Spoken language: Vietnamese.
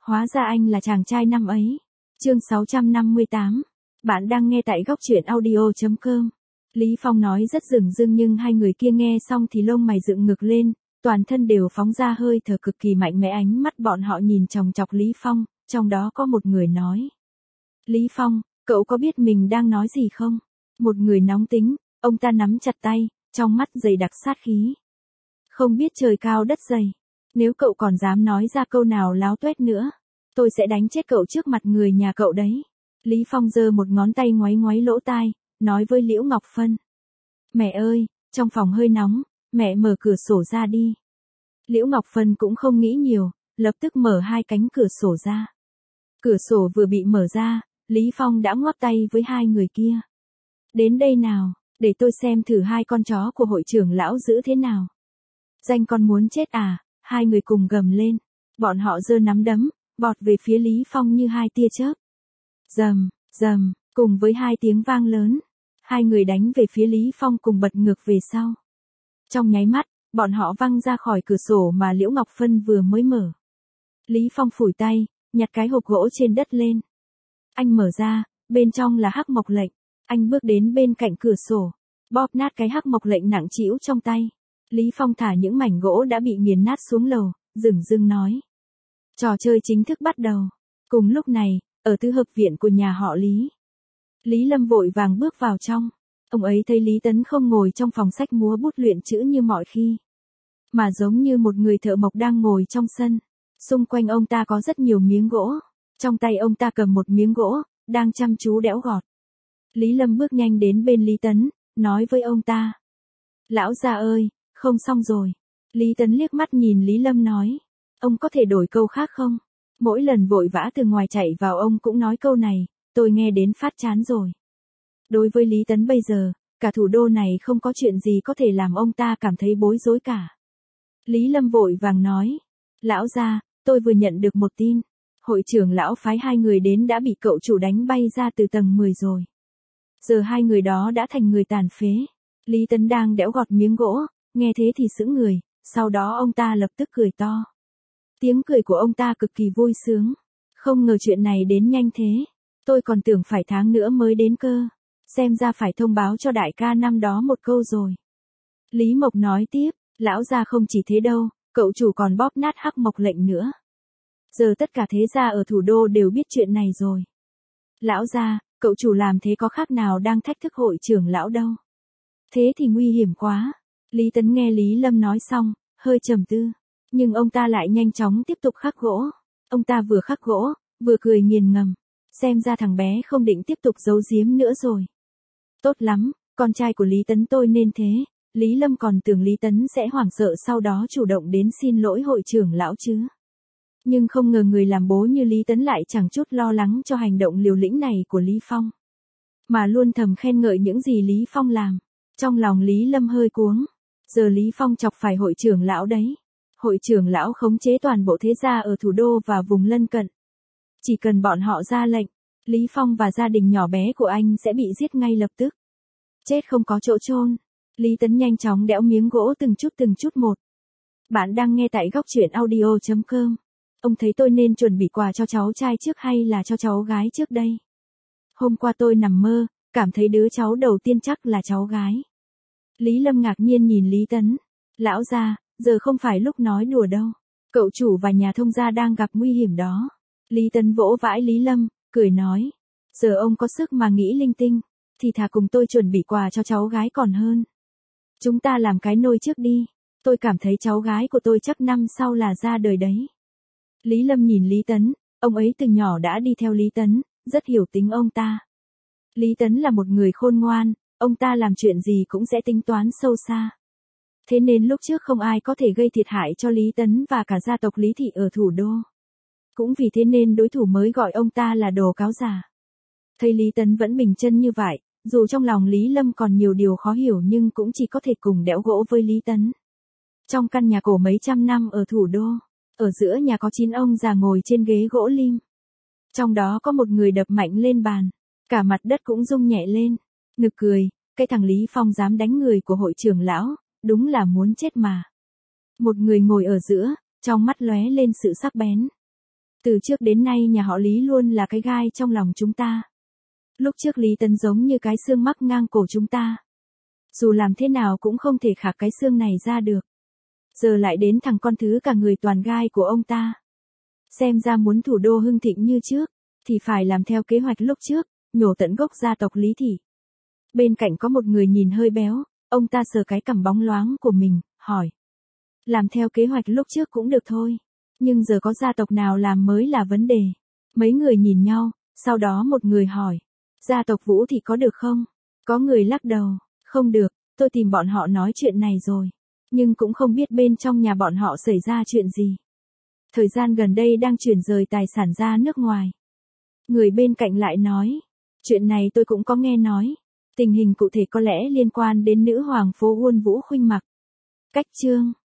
Hóa ra anh là chàng trai năm ấy. Chương 658. Bạn đang nghe tại góc truyện audio.com. Lý Phong nói rất dửng dưng nhưng hai người kia nghe xong thì lông mày dựng ngược lên, toàn thân đều phóng ra hơi thở cực kỳ mạnh mẽ, ánh mắt bọn họ nhìn chòng chọc Lý Phong, trong đó có một người nói. Lý Phong, cậu có biết mình đang nói gì không? Một người nóng tính, ông ta nắm chặt tay, trong mắt dày đặc sát khí. Không biết trời cao đất dày. Nếu cậu còn dám nói ra câu nào láo tuét nữa, tôi sẽ đánh chết cậu trước mặt người nhà cậu đấy. Lý Phong giơ một ngón tay ngoáy ngoáy lỗ tai, nói với Liễu Ngọc Phân. Mẹ ơi, trong phòng hơi nóng, mẹ mở cửa sổ ra đi. Liễu Ngọc Phân cũng không nghĩ nhiều, lập tức mở hai cánh cửa sổ ra. Cửa sổ vừa bị mở ra, Lý Phong đã ngoắc tay với hai người kia. Đến đây nào, để tôi xem thử hai con chó của hội trưởng lão giữ thế nào. Danh con muốn chết à? Hai người cùng gầm lên. Bọn họ giơ nắm đấm, vọt về phía Lý Phong như hai tia chớp. Rầm, rầm, cùng với hai tiếng vang lớn, hai người đánh về phía Lý Phong cùng bật ngược về sau. Trong nháy mắt, bọn họ văng ra khỏi cửa sổ mà Liễu Ngọc Phân vừa mới mở. Lý Phong phủi tay, nhặt cái hộp gỗ trên đất lên. Anh mở ra, bên trong là hắc mộc lệnh. Anh bước đến bên cạnh cửa sổ, bóp nát cái hắc mộc lệnh nặng trĩu trong tay. Lý Phong thả những mảnh gỗ đã bị nghiền nát xuống lầu, dửng dưng nói. Trò chơi chính thức bắt đầu. Cùng lúc này, ở tứ hợp viện của nhà họ Lý. Lý Lâm vội vàng bước vào trong. Ông ấy thấy Lý Tấn không ngồi trong phòng sách múa bút luyện chữ như mọi khi, mà giống như một người thợ mộc đang ngồi trong sân. Xung quanh ông ta có rất nhiều miếng gỗ. Trong tay ông ta cầm một miếng gỗ, đang chăm chú đẽo gọt. Lý Lâm bước nhanh đến bên Lý Tấn, nói với ông ta. Lão già ơi, không xong rồi. Lý Tấn liếc mắt nhìn Lý Lâm nói. Ông có thể đổi câu khác không? Mỗi lần vội vã từ ngoài chạy vào ông cũng nói câu này, tôi nghe đến phát chán rồi. Đối với Lý Tấn bây giờ, cả thủ đô này không có chuyện gì có thể làm ông ta cảm thấy bối rối cả. Lý Lâm vội vàng nói. Lão gia, tôi vừa nhận được một tin. Hội trưởng lão phái hai người đến đã bị cậu chủ đánh bay ra từ tầng 10 rồi. Giờ hai người đó đã thành người tàn phế. Lý Tấn đang đẽo gọt miếng gỗ, nghe thế thì sững người, sau đó ông ta lập tức cười to. Tiếng cười của ông ta cực kỳ vui sướng. Không ngờ chuyện này đến nhanh thế. Tôi còn tưởng phải tháng nữa mới đến cơ. Xem ra phải thông báo cho đại ca năm đó một câu rồi. Lý Mộc nói tiếp, lão gia không chỉ thế đâu, cậu chủ còn bóp nát hắc mộc lệnh nữa. Giờ tất cả thế gia ở thủ đô đều biết chuyện này rồi. Lão gia, cậu chủ làm thế có khác nào đang thách thức hội trưởng lão đâu. Thế thì nguy hiểm quá. Lý Tấn nghe Lý Lâm nói xong, hơi trầm tư. Nhưng ông ta lại nhanh chóng tiếp tục khắc gỗ. Ông ta vừa khắc gỗ, vừa cười nghiền ngẫm. Xem ra thằng bé không định tiếp tục giấu giếm nữa rồi. Tốt lắm, con trai của Lý Tấn tôi nên thế. Lý Lâm còn tưởng Lý Tấn sẽ hoảng sợ sau đó chủ động đến xin lỗi hội trưởng lão chứ. Nhưng không ngờ người làm bố như Lý Tấn lại chẳng chút lo lắng cho hành động liều lĩnh này của Lý Phong. Mà luôn thầm khen ngợi những gì Lý Phong làm. Trong lòng Lý Lâm hơi cuống. Giờ Lý Phong chọc phải hội trưởng lão đấy. Hội trưởng lão khống chế toàn bộ thế gia ở thủ đô và vùng lân cận. Chỉ cần bọn họ ra lệnh, Lý Phong và gia đình nhỏ bé của anh sẽ bị giết ngay lập tức. Chết không có chỗ chôn. Lý Tấn nhanh chóng đẽo miếng gỗ từng chút một. Bạn đang nghe tại góc truyện audio.com. Ông thấy tôi nên chuẩn bị quà cho cháu trai trước hay là cho cháu gái trước đây? Hôm qua tôi nằm mơ, cảm thấy đứa cháu đầu tiên chắc là cháu gái. Lý Lâm ngạc nhiên nhìn Lý Tấn. Lão gia, giờ không phải lúc nói đùa đâu. Cậu chủ và nhà thông gia đang gặp nguy hiểm đó. Lý Tấn vỗ vãi Lý Lâm, cười nói. Giờ ông có sức mà nghĩ linh tinh, thì thà cùng tôi chuẩn bị quà cho cháu gái còn hơn. Chúng ta làm cái nôi trước đi. Tôi cảm thấy cháu gái của tôi chắc năm sau là ra đời đấy. Lý Lâm nhìn Lý Tấn, ông ấy từ nhỏ đã đi theo Lý Tấn, rất hiểu tính ông ta. Lý Tấn là một người khôn ngoan, ông ta làm chuyện gì cũng sẽ tính toán sâu xa. Thế nên lúc trước không ai có thể gây thiệt hại cho Lý Tấn và cả gia tộc Lý Thị ở thủ đô. Cũng vì thế nên đối thủ mới gọi ông ta là đồ cáo giả. Thấy Lý Tấn vẫn bình chân như vậy, dù trong lòng Lý Lâm còn nhiều điều khó hiểu nhưng cũng chỉ có thể cùng đẽo gỗ với Lý Tấn. Trong căn nhà cổ mấy trăm năm ở thủ đô, ở giữa nhà có 9 ông già ngồi trên ghế gỗ lim. Trong đó có một người đập mạnh lên bàn, cả mặt đất cũng rung nhẹ lên. Nực cười, cái thằng Lý Phong dám đánh người của hội trưởng lão, đúng là muốn chết mà. Một người ngồi ở giữa, trong mắt lóe lên sự sắc bén. Từ trước đến nay nhà họ Lý luôn là cái gai trong lòng chúng ta. Lúc trước Lý Tấn giống như cái xương mắc ngang cổ chúng ta. Dù làm thế nào cũng không thể khạc cái xương này ra được. Giờ lại đến thằng con thứ cả người toàn gai của ông ta. Xem ra muốn thủ đô hưng thịnh như trước, thì phải làm theo kế hoạch lúc trước, nhổ tận gốc gia tộc Lý Thị. Bên cạnh có một người nhìn hơi béo, ông ta sờ cái cằm bóng loáng của mình, hỏi. Làm theo kế hoạch lúc trước cũng được thôi, nhưng giờ có gia tộc nào làm mới là vấn đề. Mấy người nhìn nhau, sau đó một người hỏi. Gia tộc Vũ thì có được không? Có người lắc đầu, không được, tôi tìm bọn họ nói chuyện này rồi. Nhưng cũng không biết bên trong nhà bọn họ xảy ra chuyện gì. Thời gian gần đây đang chuyển rời tài sản ra nước ngoài. Người bên cạnh lại nói. Chuyện này tôi cũng có nghe nói. Tình hình cụ thể có lẽ liên quan đến nữ hoàng phố Uôn Vũ Khuynh Mặc. Cách chương